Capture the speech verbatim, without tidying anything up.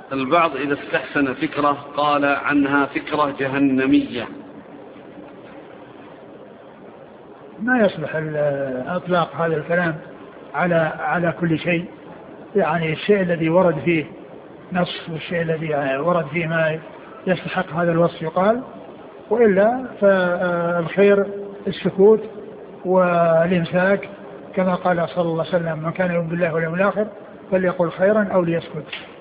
البعض إذا استحسن فكرة قال عنها فكرة جهنمية. ما يصلح إطلاق هذا الكلام على على كل شيء. يعني الشيء الذي ورد فيه نص والشيء الذي ورد فيه ما يستحق هذا الوصف يقال، وإلا فالخير السكوت والإمساك، كما قال صلى الله عليه وسلم: من كان يؤمن بالله واليوم الآخر فليقل خيرا أو ليسكت.